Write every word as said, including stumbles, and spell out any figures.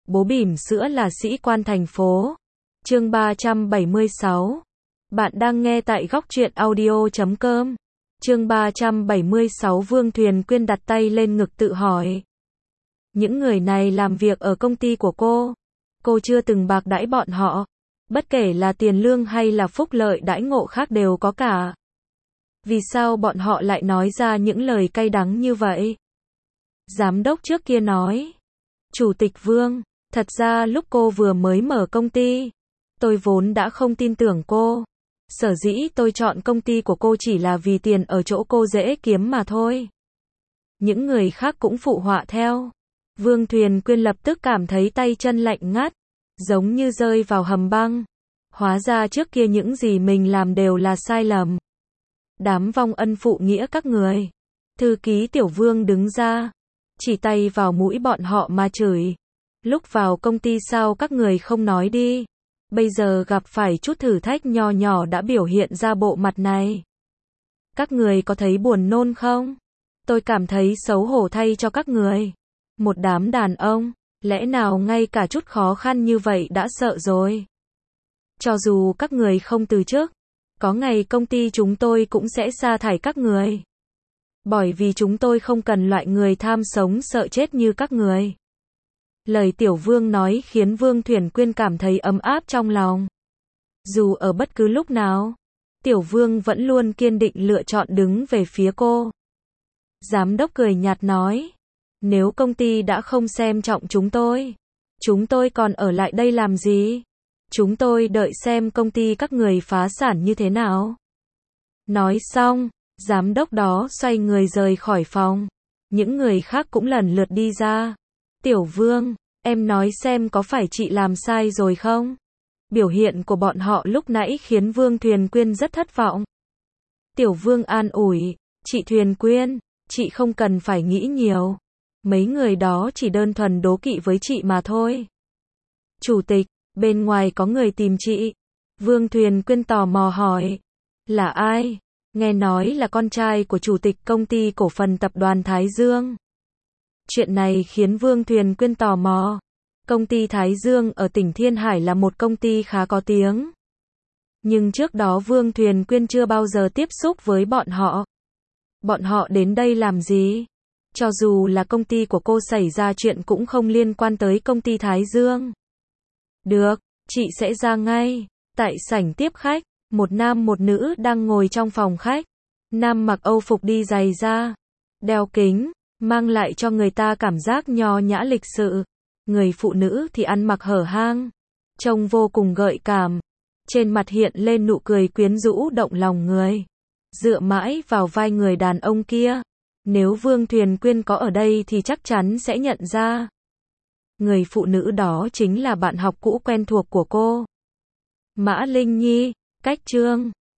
Bố bỉm sữa là sĩ quan thành phố. Chương ba trăm bảy mươi sáu. Bạn đang nghe tại góc truyện audio chấm com. Chương ba trăm bảy mươi sáu. Vương Thuyền Quyên đặt tay lên ngực tự hỏi. Những người này làm việc ở công ty của cô. Cô chưa từng bạc đãi bọn họ. Bất kể là tiền lương hay là phúc lợi đãi ngộ khác đều có cả. Vì sao bọn họ lại nói ra những lời cay đắng như vậy? Giám đốc trước kia nói. Chủ tịch Vương, thật ra lúc cô vừa mới mở công ty, tôi vốn đã không tin tưởng cô. Sở dĩ tôi chọn công ty của cô chỉ là vì tiền ở chỗ cô dễ kiếm mà thôi. Những người khác cũng phụ họa theo. Vương Thuyền Quyên lập tức cảm thấy tay chân lạnh ngắt, giống như rơi vào hầm băng. Hóa ra trước kia những gì mình làm đều là sai lầm. Đám vong ân phụ nghĩa các người. Thư ký Tiểu Vương đứng ra, chỉ tay vào mũi bọn họ mà chửi. Lúc vào công ty sao các người không nói đi? Bây giờ gặp phải chút thử thách nho nhỏ đã biểu hiện ra bộ mặt này. Các người có thấy buồn nôn không? Tôi cảm thấy xấu hổ thay cho các người. Một đám đàn ông, lẽ nào ngay cả chút khó khăn như vậy đã sợ rồi? Cho dù các người không từ chức, có ngày công ty chúng tôi cũng sẽ sa thải các người. Bởi vì chúng tôi không cần loại người tham sống sợ chết như các người. Lời Tiểu Vương nói khiến Vương Thuyền Quyên cảm thấy ấm áp trong lòng. Dù ở bất cứ lúc nào, Tiểu Vương vẫn luôn kiên định lựa chọn đứng về phía cô. Giám đốc cười nhạt nói, nếu công ty đã không xem trọng chúng tôi, chúng tôi còn ở lại đây làm gì? Chúng tôi đợi xem công ty các người phá sản như thế nào. Nói xong, giám đốc đó xoay người rời khỏi phòng. Những người khác cũng lần lượt đi ra. Tiểu Vương, em nói xem có phải chị làm sai rồi không? Biểu hiện của bọn họ lúc nãy khiến Vương Thuyền Quyên rất thất vọng. Tiểu Vương an ủi, chị Thuyền Quyên, chị không cần phải nghĩ nhiều. Mấy người đó chỉ đơn thuần đố kỵ với chị mà thôi. Chủ tịch, bên ngoài có người tìm chị. Vương Thuyền Quyên tò mò hỏi. Là ai? Nghe nói là con trai của chủ tịch công ty cổ phần tập đoàn Thái Dương. Chuyện này khiến Vương Thuyền Quyên tò mò. Công ty Thái Dương ở tỉnh Thiên Hải là một công ty khá có tiếng. Nhưng trước đó Vương Thuyền Quyên chưa bao giờ tiếp xúc với bọn họ. Bọn họ đến đây làm gì? Cho dù là công ty của cô xảy ra chuyện cũng không liên quan tới công ty Thái Dương. Được, chị sẽ ra ngay. Tại sảnh tiếp khách, một nam một nữ đang ngồi trong phòng khách. Nam mặc Âu phục đi giày da, đeo kính, mang lại cho người ta cảm giác nho nhã lịch sự. Người phụ nữ thì ăn mặc hở hang, trông vô cùng gợi cảm. Trên mặt hiện lên nụ cười quyến rũ động lòng người. Dựa mãi vào vai người đàn ông kia. Nếu Vương Thuyền Quyên có ở đây thì chắc chắn sẽ nhận ra. Người phụ nữ đó chính là bạn học cũ quen thuộc của cô. Mã Linh Nhi, cách Trương.